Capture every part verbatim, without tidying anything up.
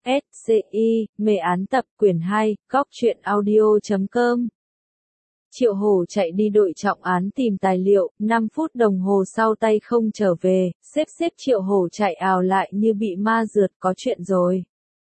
S C I, mê án tập quyển hai, góc truyện audio chấm com. Triệu Hổ chạy đi đội trọng án tìm tài liệu, năm phút đồng hồ sau tay không trở về, xếp xếp Triệu Hổ chạy ào lại như bị ma rượt, có chuyện rồi.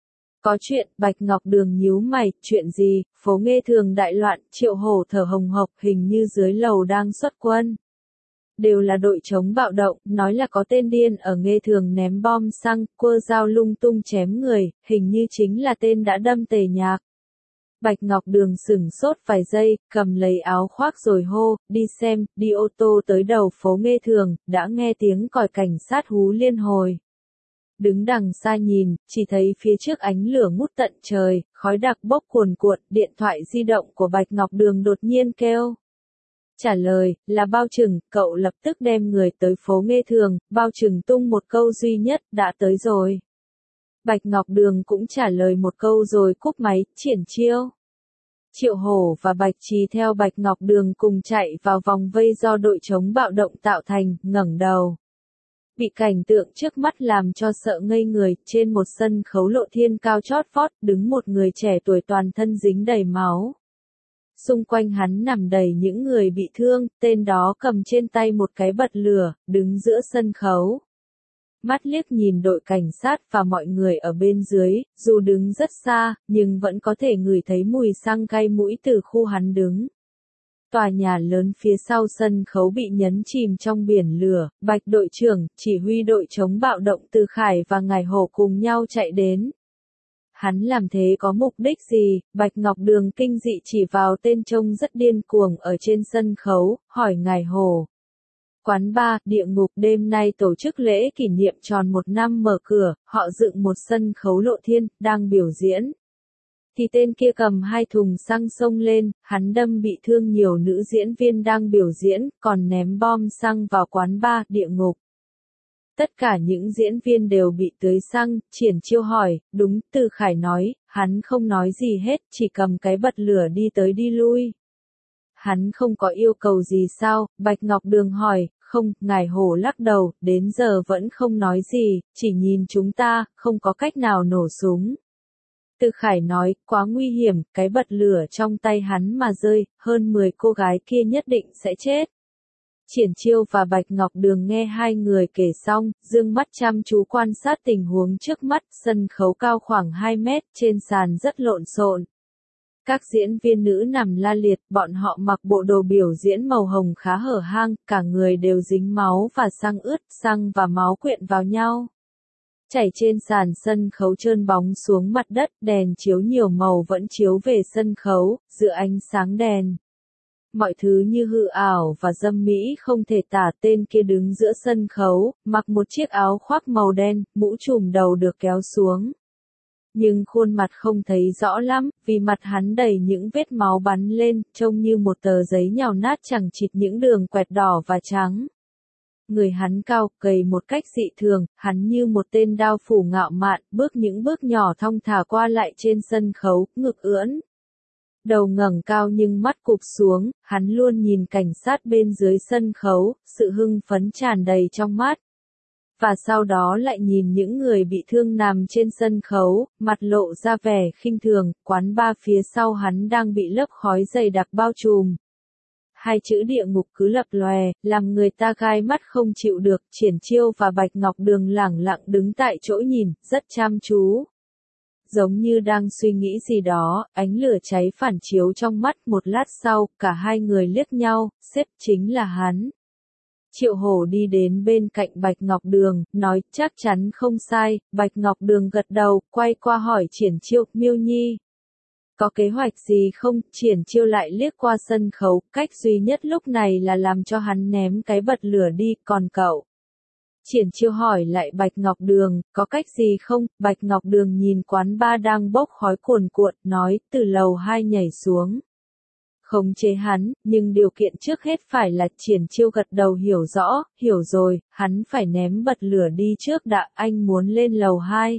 Có chuyện, Bạch Ngọc Đường nhíu mày, chuyện gì, phố Nghê Thường đại loạn, Triệu Hổ thở hồng hộc, hình như dưới lầu đang xuất quân. Đều là đội chống bạo động, nói là có tên điên ở Nghê Thường ném bom xăng, quơ dao lung tung chém người, hình như chính là tên đã đâm Tề Nhạc. Bạch Ngọc Đường sửng sốt vài giây, cầm lấy áo khoác rồi hô, đi xem, đi ô tô tới đầu phố Nghê Thường, đã nghe tiếng còi cảnh sát hú liên hồi. Đứng đằng xa nhìn, chỉ thấy phía trước ánh lửa ngút tận trời, khói đặc bốc cuồn cuộn, điện thoại di động của Bạch Ngọc Đường đột nhiên kêu. Trả lời, là Bao Trừng, cậu lập tức đem người tới phố Nghê Thường, Bao Trừng tung một câu duy nhất, đã tới rồi. Bạch Ngọc Đường cũng trả lời một câu rồi cúp máy, triển chiêu. Triệu Hổ và Bạch Trì theo Bạch Ngọc Đường cùng chạy vào vòng vây do đội chống bạo động tạo thành, ngẩng đầu. Bị cảnh tượng trước mắt làm cho sợ ngây người, trên một sân khấu lộ thiên cao chót vót, đứng một người trẻ tuổi toàn thân dính đầy máu. Xung quanh hắn nằm đầy những người bị thương, tên đó cầm trên tay một cái bật lửa, đứng giữa sân khấu. Mắt liếc nhìn đội cảnh sát và mọi người ở bên dưới, dù đứng rất xa, nhưng vẫn có thể ngửi thấy mùi xăng cay mũi từ khu hắn đứng. Tòa nhà lớn phía sau sân khấu bị nhấn chìm trong biển lửa, Bạch đội trưởng, chỉ huy đội chống bạo động Từ Khải và Ngải Hổ cùng nhau chạy đến. Hắn làm thế có mục đích gì? Bạch Ngọc Đường kinh dị chỉ vào tên trông rất điên cuồng ở trên sân khấu, hỏi Ngải Hổ. Quán bar, địa ngục đêm nay tổ chức lễ kỷ niệm tròn một năm mở cửa, họ dựng một sân khấu lộ thiên, đang biểu diễn. Thì tên kia cầm hai thùng xăng xông lên, hắn đâm bị thương nhiều nữ diễn viên đang biểu diễn, còn ném bom xăng vào quán bar, địa ngục. Tất cả những diễn viên đều bị tưới xăng, triển chiêu hỏi, đúng, Từ Khải nói, hắn không nói gì hết, chỉ cầm cái bật lửa đi tới đi lui. Hắn không có yêu cầu gì sao? Bạch Ngọc Đường hỏi, không, Ngải Hổ lắc đầu, đến giờ vẫn không nói gì, chỉ nhìn chúng ta, không có cách nào nổ súng. Từ Khải nói, quá nguy hiểm, cái bật lửa trong tay hắn mà rơi, hơn mười cô gái kia nhất định sẽ chết. Triển Chiêu và Bạch Ngọc Đường nghe hai người kể xong, dương mắt chăm chú quan sát tình huống trước mắt, sân khấu cao khoảng hai mét, trên sàn rất lộn xộn. Các diễn viên nữ nằm la liệt, bọn họ mặc bộ đồ biểu diễn màu hồng khá hở hang, cả người đều dính máu và xăng ướt, xăng và máu quyện vào nhau. Chảy trên sàn sân khấu trơn bóng xuống mặt đất, đèn chiếu nhiều màu vẫn chiếu về sân khấu, giữa ánh sáng đèn. Mọi thứ như hư ảo và dâm mỹ không thể tả, tên kia đứng giữa sân khấu, mặc một chiếc áo khoác màu đen, mũ trùm đầu được kéo xuống. Nhưng khuôn mặt không thấy rõ lắm, vì mặt hắn đầy những vết máu bắn lên, trông như một tờ giấy nhào nát chẳng chịt những đường quẹt đỏ và trắng. Người hắn cao, gầy một cách dị thường, hắn như một tên đao phủ ngạo mạn, bước những bước nhỏ thong thả qua lại trên sân khấu, ngực ưỡn. Đầu ngẩng cao nhưng mắt cụp xuống, hắn luôn nhìn cảnh sát bên dưới sân khấu, sự hưng phấn tràn đầy trong mắt. Và sau đó lại nhìn những người bị thương nằm trên sân khấu, mặt lộ ra vẻ khinh thường, quán bar phía sau hắn đang bị lớp khói dày đặc bao trùm. Hai chữ địa ngục cứ lập lòe, làm người ta gai mắt không chịu được, Triển Chiêu và Bạch Ngọc Đường lẳng lặng đứng tại chỗ nhìn, rất chăm chú. Giống như đang suy nghĩ gì đó, ánh lửa cháy phản chiếu trong mắt, một lát sau, cả hai người liếc nhau, sếp chính là hắn. Triệu Hổ đi đến bên cạnh Bạch Ngọc Đường, nói, chắc chắn không sai, Bạch Ngọc Đường gật đầu, quay qua hỏi Triển Chiêu, Miêu Nhi. Có kế hoạch gì không? Triển Chiêu lại liếc qua sân khấu, cách duy nhất lúc này là làm cho hắn ném cái bật lửa đi, còn cậu? Triển Chiêu hỏi lại Bạch Ngọc Đường, có cách gì không? Bạch Ngọc Đường nhìn quán bar đang bốc khói cuồn cuộn, nói, từ lầu hai nhảy xuống. Khống chế hắn, nhưng điều kiện trước hết phải là Triển Chiêu gật đầu hiểu rõ, hiểu rồi, hắn phải ném bật lửa đi trước đã, anh muốn lên lầu hai.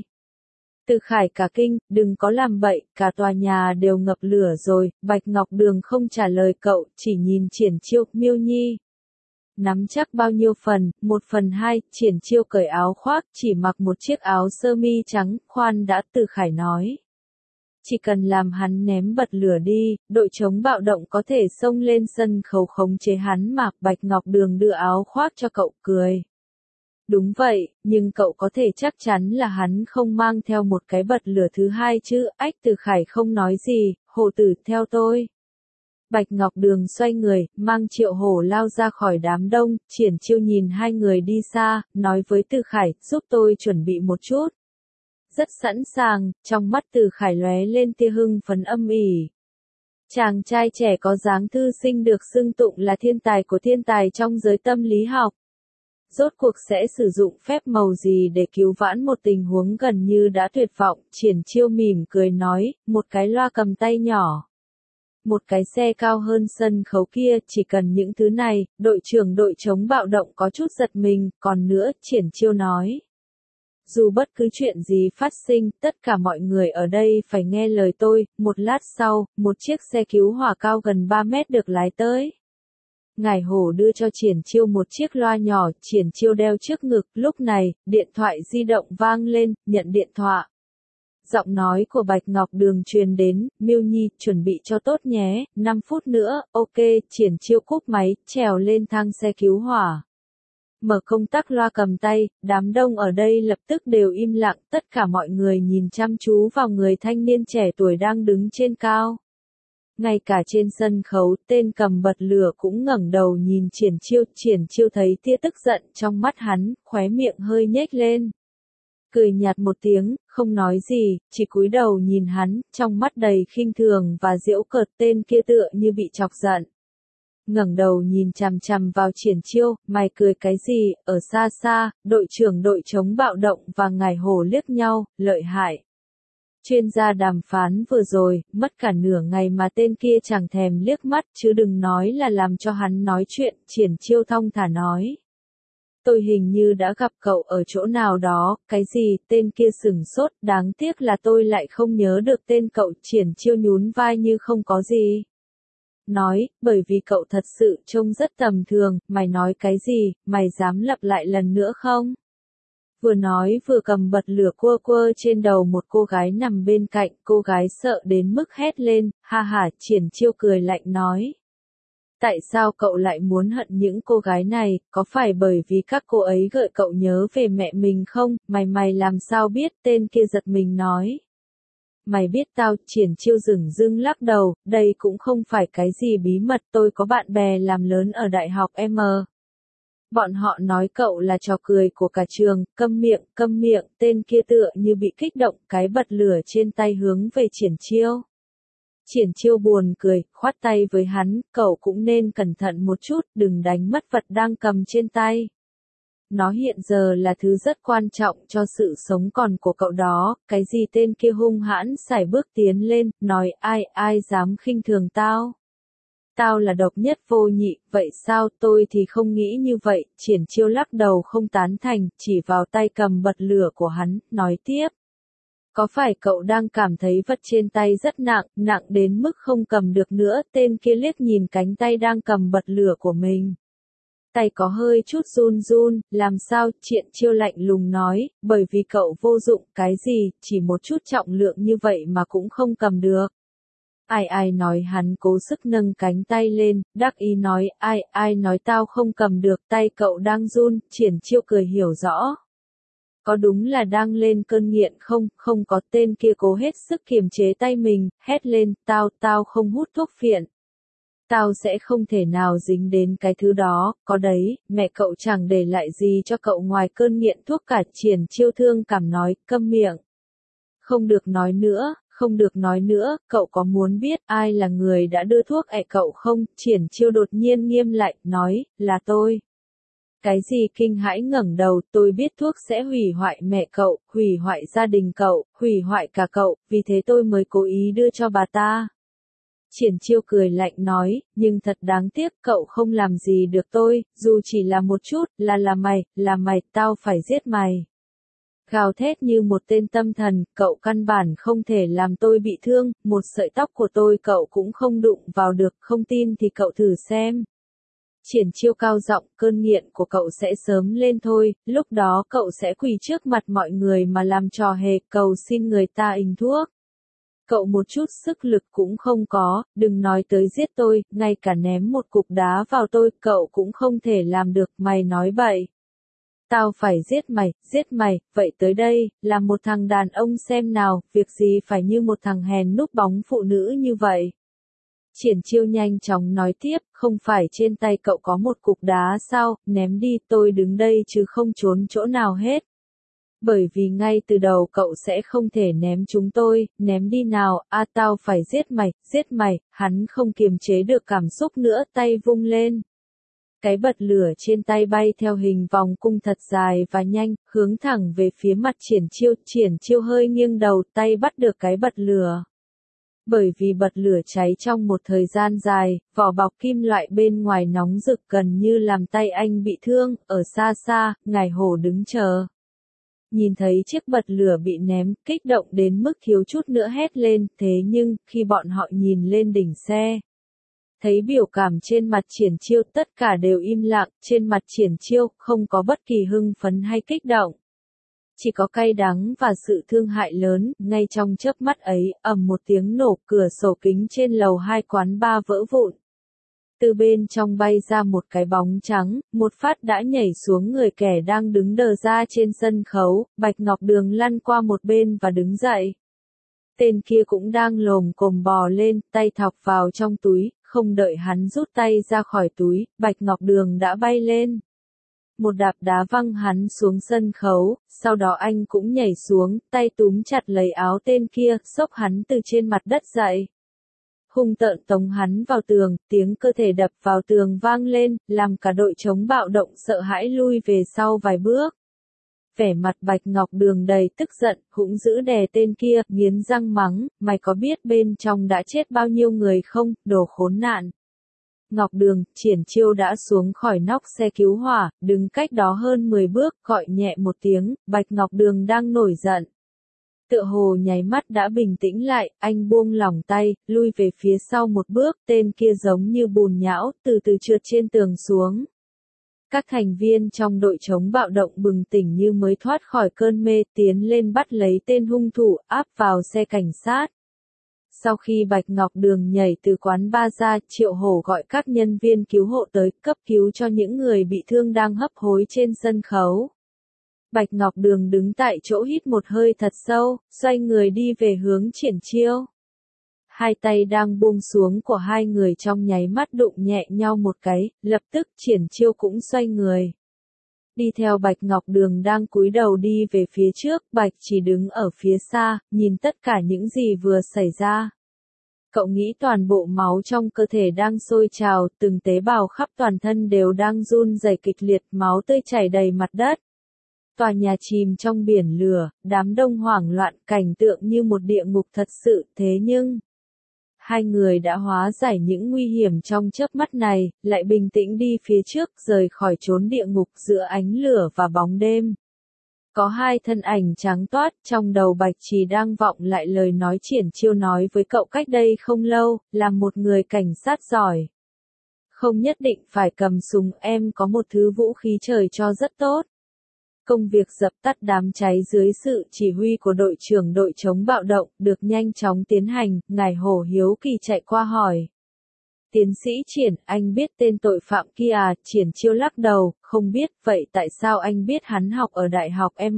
Từ Khải cả kinh, đừng có làm bậy, cả tòa nhà đều ngập lửa rồi, Bạch Ngọc Đường không trả lời cậu, chỉ nhìn Triển Chiêu, Miêu Nhi. Nắm chắc bao nhiêu phần, một phần hai, Triển Chiêu cởi áo khoác, chỉ mặc một chiếc áo sơ mi trắng, khoan đã, Từ Khải nói. Chỉ cần làm hắn ném bật lửa đi, đội chống bạo động có thể xông lên sân khấu khống chế hắn mà. Bạch Ngọc Đường đưa áo khoác cho cậu, cười. Đúng vậy, nhưng cậu có thể chắc chắn là hắn không mang theo một cái bật lửa thứ hai chứ? Ách, Từ Khải không nói gì, Hổ tử, theo tôi. Bạch Ngọc Đường xoay người, mang Triệu Hổ lao ra khỏi đám đông. Triển Chiêu nhìn hai người đi xa, nói với Từ Khải, giúp tôi chuẩn bị một chút. Rất sẵn sàng, trong mắt Từ Khải lóe lên tia hưng phấn âm ỉ. Chàng trai trẻ có dáng thư sinh được xưng tụng là thiên tài của thiên tài trong giới tâm lý học. Rốt cuộc sẽ sử dụng phép màu gì để cứu vãn một tình huống gần như đã tuyệt vọng? Triển Chiêu mỉm cười nói, một cái loa cầm tay nhỏ. Một cái xe cao hơn sân khấu kia, chỉ cần những thứ này. Đội trưởng đội chống bạo động có chút giật mình, còn nữa, Triển Chiêu nói. Dù bất cứ chuyện gì phát sinh, tất cả mọi người ở đây phải nghe lời tôi. Một lát sau, một chiếc xe cứu hỏa cao gần ba mét được lái tới. Ngải Hổ đưa cho Triển Chiêu một chiếc loa nhỏ, Triển Chiêu đeo trước ngực. Lúc này, điện thoại di động vang lên, nhận điện thoại. Giọng nói của Bạch Ngọc Đường truyền đến, Miêu Nhi, chuẩn bị cho tốt nhé, năm phút nữa, ok. Triển Chiêu cúp máy, trèo lên thang xe cứu hỏa. Mở công tắc loa cầm tay, đám đông ở đây lập tức đều im lặng, tất cả mọi người nhìn chăm chú vào người thanh niên trẻ tuổi đang đứng trên cao. Ngay cả trên sân khấu, tên cầm bật lửa cũng ngẩng đầu nhìn Triển Chiêu. Triển Chiêu thấy tia tức giận trong mắt hắn, khóe miệng hơi nhếch lên. Cười nhạt một tiếng, không nói gì, chỉ cúi đầu nhìn hắn, trong mắt đầy khinh thường và giễu cợt. Tên kia tựa như bị chọc giận. Ngẩng đầu nhìn chằm chằm vào Triển Chiêu, mày cười cái gì? Ở xa xa, đội trưởng đội chống bạo động và Ngải Hổ liếc nhau, lợi hại. Chuyên gia đàm phán vừa rồi, mất cả nửa ngày mà tên kia chẳng thèm liếc mắt, chứ đừng nói là làm cho hắn nói chuyện. Triển Chiêu thong thả nói. Tôi hình như đã gặp cậu ở chỗ nào đó. Cái gì? Tên kia sửng sốt, đáng tiếc là tôi lại không nhớ được tên cậu. Triển Chiêu nhún vai như không có gì. Nói, bởi vì cậu thật sự trông rất tầm thường. Mày nói cái gì? Mày dám lặp lại lần nữa không? Vừa nói vừa cầm bật lửa quơ quơ trên đầu một cô gái nằm bên cạnh. Cô gái sợ đến mức hét lên, ha ha. Triển Chiêu cười lạnh nói. Tại sao cậu lại muốn hận những cô gái này? Có phải bởi vì các cô ấy gợi cậu nhớ về mẹ mình không? Mày mày làm sao biết? Tên kia giật mình nói. Mày biết tao? Triển Chiêu dửng dưng lắc đầu, đây cũng không phải cái gì bí mật. Tôi có bạn bè làm lớn ở đại học M. Bọn họ nói cậu là trò cười của cả trường. Câm miệng, câm miệng. Tên kia tựa như bị kích động, cái bật lửa trên tay hướng về Triển Chiêu. Triển Chiêu buồn cười, khoát tay với hắn, cậu cũng nên cẩn thận một chút, đừng đánh mất vật đang cầm trên tay. Nó hiện giờ là thứ rất quan trọng cho sự sống còn của cậu đó. Cái gì? Tên kia hung hãn sải bước tiến lên, nói, ai, ai dám khinh thường tao? Tao là độc nhất vô nhị, vậy sao? Tôi thì không nghĩ như vậy. Triển Chiêu lắc đầu không tán thành, chỉ vào tay cầm bật lửa của hắn, nói tiếp. Có phải cậu đang cảm thấy vật trên tay rất nặng, nặng đến mức không cầm được nữa? Tên kia liếc nhìn cánh tay đang cầm bật lửa của mình. Tay có hơi chút run run, làm sao? Triển Chiêu lạnh lùng nói, bởi vì cậu vô dụng. Cái gì? Chỉ một chút trọng lượng như vậy mà cũng không cầm được. Ai ai nói? Hắn cố sức nâng cánh tay lên, đắc ý nói, ai ai nói tao không cầm được? Tay cậu đang run. Triển Chiêu cười hiểu rõ. Có đúng là đang lên cơn nghiện không? Không có. Tên kia cố hết sức kiềm chế tay mình, hét lên, tao, tao không hút thuốc phiện. Tao sẽ không thể nào dính đến cái thứ đó, có đấy, mẹ cậu chẳng để lại gì cho cậu ngoài cơn nghiện thuốc cả. Triển Chiêu thương cảm nói, câm miệng. Không được nói nữa, không được nói nữa, cậu có muốn biết ai là người đã đưa thuốc ẹ cậu không? Triển Chiêu đột nhiên nghiêm lại, nói, là tôi. Cái gì? Kinh hãi ngẩng đầu, tôi biết thuốc sẽ hủy hoại mẹ cậu, hủy hoại gia đình cậu, hủy hoại cả cậu, vì thế tôi mới cố ý đưa cho bà ta. Triển Chiêu cười lạnh nói, nhưng thật đáng tiếc, cậu không làm gì được tôi, dù chỉ là một chút, là là mày, là mày, tao phải giết mày. Gào thét như một tên tâm thần, cậu căn bản không thể làm tôi bị thương, một sợi tóc của tôi cậu cũng không đụng vào được, không tin thì cậu thử xem. Triển Chiêu cao giọng, cơn nghiện của cậu sẽ sớm lên thôi, lúc đó cậu sẽ quỳ trước mặt mọi người mà làm trò hề, cầu xin người ta in thuốc. Cậu một chút sức lực cũng không có, đừng nói tới giết tôi, ngay cả ném một cục đá vào tôi, cậu cũng không thể làm được, mày nói bậy. Tao phải giết mày, giết mày, vậy tới đây, là một thằng đàn ông xem nào, việc gì phải như một thằng hèn núp bóng phụ nữ như vậy. Triển Chiêu nhanh chóng nói tiếp, không phải trên tay cậu có một cục đá sao, ném đi, tôi đứng đây chứ không trốn chỗ nào hết. Bởi vì ngay từ đầu cậu sẽ không thể ném chúng tôi, ném đi nào, a à, tao phải giết mày, giết mày, hắn không kiềm chế được cảm xúc nữa, tay vung lên. Cái bật lửa trên tay bay theo hình vòng cung thật dài và nhanh, hướng thẳng về phía mặt Triển Chiêu, Triển Chiêu hơi nghiêng đầu, tay bắt được cái bật lửa. Bởi vì bật lửa cháy trong một thời gian dài, vỏ bọc kim loại bên ngoài nóng rực gần như làm tay anh bị thương, ở xa xa, Ngải Hổ đứng chờ. Nhìn thấy chiếc bật lửa bị ném, kích động đến mức thiếu chút nữa hét lên, thế nhưng, khi bọn họ nhìn lên đỉnh xe, thấy biểu cảm trên mặt Triển Chiêu tất cả đều im lặng, trên mặt Triển Chiêu không có bất kỳ hưng phấn hay kích động. Chỉ có cay đắng và sự thương hại lớn, ngay trong chớp mắt ấy, ầm một tiếng nổ, cửa sổ kính trên lầu hai quán bar vỡ vụn. Từ bên trong bay ra một cái bóng trắng, một phát đã nhảy xuống người kẻ đang đứng đờ ra trên sân khấu, Bạch Ngọc Đường lăn qua một bên và đứng dậy. Tên kia cũng đang lồm cồm bò lên, tay thọc vào trong túi, không đợi hắn rút tay ra khỏi túi, Bạch Ngọc Đường đã bay lên. Một đạp đá văng hắn xuống sân khấu, sau đó anh cũng nhảy xuống, tay túm chặt lấy áo tên kia, xốc hắn từ trên mặt đất dậy. Hung tợn tống hắn vào tường, tiếng cơ thể đập vào tường vang lên, làm cả đội chống bạo động sợ hãi lui về sau vài bước. Vẻ mặt Bạch Ngọc Đường đầy tức giận, hũng dữ đè tên kia, nghiến răng mắng, mày có biết bên trong đã chết bao nhiêu người không, đồ khốn nạn. Ngọc Đường, Triển Chiêu đã xuống khỏi nóc xe cứu hỏa, đứng cách đó hơn mười bước, gọi nhẹ một tiếng, Bạch Ngọc Đường đang nổi giận. Tựa hồ nháy mắt đã bình tĩnh lại, anh buông lỏng tay, lui về phía sau một bước, tên kia giống như bùn nhão, từ từ trượt trên tường xuống. Các thành viên trong đội chống bạo động bừng tỉnh như mới thoát khỏi cơn mê, tiến lên bắt lấy tên hung thủ, áp vào xe cảnh sát. Sau khi Bạch Ngọc Đường nhảy từ quán bar ra, Triệu Hổ gọi các nhân viên cứu hộ tới, cấp cứu cho những người bị thương đang hấp hối trên sân khấu. Bạch Ngọc Đường đứng tại chỗ hít một hơi thật sâu, xoay người đi về hướng Triển Chiêu. Hai tay đang buông xuống của hai người trong nháy mắt đụng nhẹ nhau một cái, lập tức Triển Chiêu cũng xoay người. Đi theo Bạch Ngọc Đường đang cúi đầu đi về phía trước, Bạch chỉ đứng ở phía xa, nhìn tất cả những gì vừa xảy ra. Cậu nghĩ toàn bộ máu trong cơ thể đang sôi trào, từng tế bào khắp toàn thân đều đang run rẩy kịch liệt, máu tươi chảy đầy mặt đất. Tòa nhà chìm trong biển lửa, đám đông hoảng loạn, cảnh tượng như một địa ngục thật sự, thế nhưng hai người đã hóa giải những nguy hiểm trong chớp mắt này, lại bình tĩnh đi phía trước, rời khỏi chốn địa ngục giữa ánh lửa và bóng đêm. Có hai thân ảnh trắng toát, trong đầu Bạch Trì đang vọng lại lời nói Triển Chiêu nói với cậu cách đây không lâu, là một người cảnh sát giỏi. Không nhất định phải cầm súng, em có một thứ vũ khí trời cho rất tốt. Công việc dập tắt đám cháy dưới sự chỉ huy của đội trưởng đội chống bạo động, được nhanh chóng tiến hành, Ngải Hổ hiếu kỳ chạy qua hỏi. Tiến sĩ Triển, anh biết tên tội phạm kia à? Triển Chiêu lắc đầu, không biết, vậy tại sao anh biết hắn học ở Đại học M?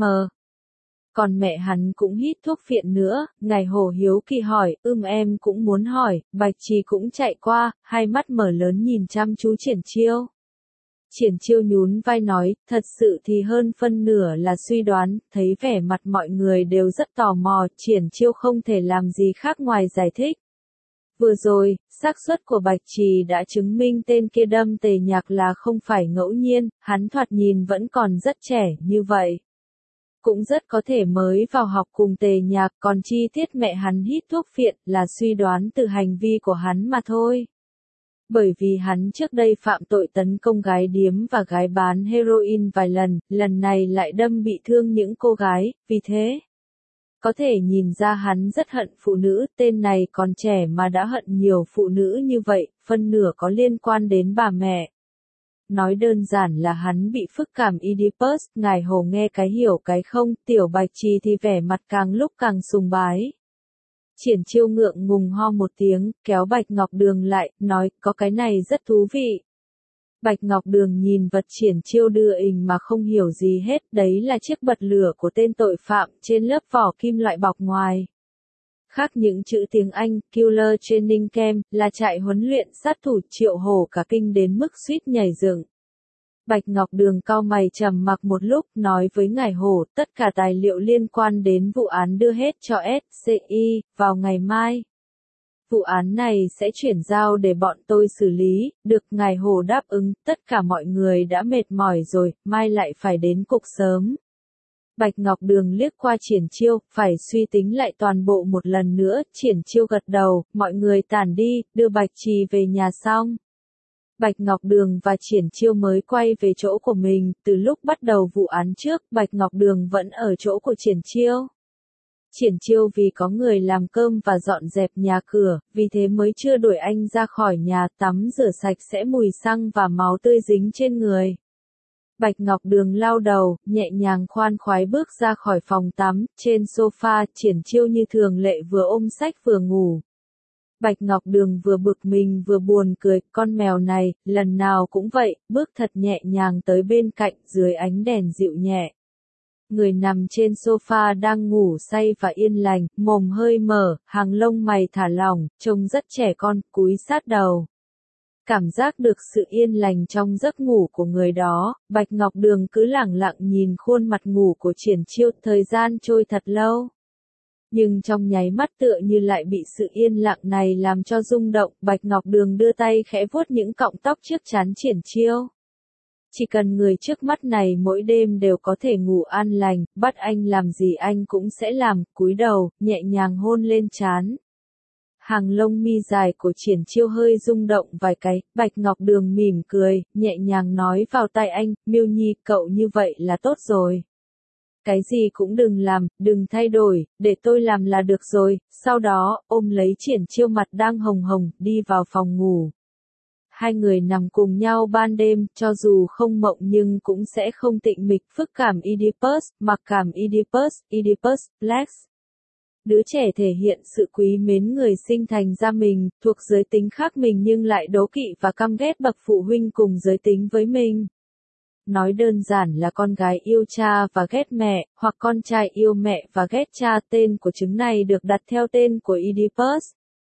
Còn mẹ hắn cũng hít thuốc phiện nữa, Ngải Hổ hiếu kỳ hỏi, ưm em cũng muốn hỏi, Bạch Trì cũng chạy qua, hai mắt mở lớn nhìn chăm chú Triển Chiêu. Triển Chiêu nhún vai nói, thật sự thì hơn phân nửa là suy đoán, thấy vẻ mặt mọi người đều rất tò mò, Triển Chiêu không thể làm gì khác ngoài giải thích. Vừa rồi, xác suất của Bạch Trì đã chứng minh tên kia đâm Tề Nhạc là không phải ngẫu nhiên, hắn thoạt nhìn vẫn còn rất trẻ như vậy. Cũng rất có thể mới vào học cùng Tề Nhạc, còn chi tiết mẹ hắn hít thuốc phiện là suy đoán từ hành vi của hắn mà thôi. Bởi vì hắn trước đây phạm tội tấn công gái điếm và gái bán heroin vài lần, lần này lại đâm bị thương những cô gái, vì thế có thể nhìn ra hắn rất hận phụ nữ, tên này còn trẻ mà đã hận nhiều phụ nữ như vậy, phân nửa có liên quan đến bà mẹ. nói đơn giản là hắn bị phức cảm Oedipus, ngài Hồ nghe cái hiểu cái không, Tiểu Bạch Trì thì vẻ mặt càng lúc càng sùng bái. Triển Chiêu ngượng ngùng ho một tiếng, kéo Bạch Ngọc Đường lại, nói, có cái này rất thú vị. Bạch Ngọc Đường nhìn vật Triển Chiêu đưa hình mà không hiểu gì hết, đấy là chiếc bật lửa của tên tội phạm trên lớp vỏ kim loại bọc ngoài. Khác những chữ tiếng Anh, Killer Training Camp, là trại huấn luyện sát thủ. Triệu Hổ cả kinh đến mức suýt nhảy dựng. Bạch Ngọc Đường cau mày trầm mặc một lúc, nói với ngài Hổ, tất cả tài liệu liên quan đến vụ án đưa hết cho ét xê i, vào ngày mai. Vụ án này sẽ chuyển giao để bọn tôi xử lý, được ngài Hổ đáp ứng, tất cả mọi người đã mệt mỏi rồi, mai lại phải đến cục sớm. Bạch Ngọc Đường liếc qua Triển Chiêu, phải suy tính lại toàn bộ một lần nữa, Triển Chiêu gật đầu, mọi người tản đi, đưa Bạch Trì về nhà xong. Bạch Ngọc Đường và Triển Chiêu mới quay về chỗ của mình, từ lúc bắt đầu vụ án trước, Bạch Ngọc Đường vẫn ở chỗ của Triển Chiêu. Triển Chiêu vì có người làm cơm và dọn dẹp nhà cửa, vì thế mới chưa đuổi anh ra khỏi nhà, tắm rửa sạch sẽ mùi xăng và máu tươi dính trên người. Bạch Ngọc Đường lau đầu, nhẹ nhàng khoan khoái bước ra khỏi phòng tắm, trên sofa, Triển Chiêu như thường lệ vừa ôm sách vừa ngủ. Bạch Ngọc Đường vừa bực mình vừa buồn cười, con mèo này, lần nào cũng vậy, bước thật nhẹ nhàng tới bên cạnh, dưới ánh đèn dịu nhẹ. Người nằm trên sofa đang ngủ say và yên lành, mồm hơi mở, hàng lông mày thả lỏng, trông rất trẻ con, cúi sát đầu. Cảm giác được sự yên lành trong giấc ngủ của người đó, Bạch Ngọc Đường cứ lẳng lặng nhìn khuôn mặt ngủ của Triển Chiêu, thời gian trôi thật lâu. Nhưng trong nháy mắt tựa như lại bị sự yên lặng này làm cho rung động, Bạch Ngọc Đường đưa tay khẽ vuốt những cọng tóc trước trán Triển Chiêu. Chỉ cần người trước mắt này mỗi đêm đều có thể ngủ an lành, bắt anh làm gì anh cũng sẽ làm, cúi đầu, nhẹ nhàng hôn lên trán. Hàng lông mi dài của Triển Chiêu hơi rung động vài cái, Bạch Ngọc Đường mỉm cười, nhẹ nhàng nói vào tai anh, Miêu Nhi, cậu như vậy là tốt rồi. Cái gì cũng đừng làm, đừng thay đổi, để tôi làm là được rồi, sau đó, ôm lấy Triển Chiêu mặt đang hồng hồng, đi vào phòng ngủ. Hai người nằm cùng nhau ban đêm, cho dù không mộng nhưng cũng sẽ không tịnh mịch, phức cảm Oedipus, mặc cảm Oedipus, Oedipus, Flex. Đứa trẻ thể hiện sự quý mến người sinh thành ra mình, thuộc giới tính khác mình nhưng lại đố kỵ và căm ghét bậc phụ huynh cùng giới tính với mình. Nói đơn giản là con gái yêu cha và ghét mẹ, hoặc con trai yêu mẹ và ghét cha. Tên của trứng này được đặt theo tên của Oedipus.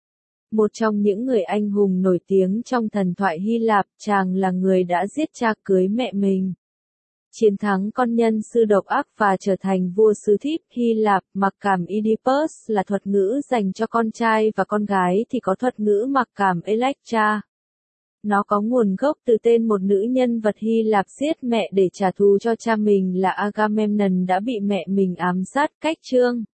Một trong những người anh hùng nổi tiếng trong thần thoại Hy Lạp, chàng là người đã giết cha cưới mẹ mình. Chiến thắng con nhân sư độc ác và trở thành vua xứ Thiếp Hy Lạp. Mặc cảm Oedipus là thuật ngữ dành cho con trai và con gái thì có thuật ngữ mặc cảm Electra. Nó có nguồn gốc từ tên một nữ nhân vật Hy Lạp giết mẹ để trả thù cho cha mình là Agamemnon đã bị mẹ mình ám sát. Cách chương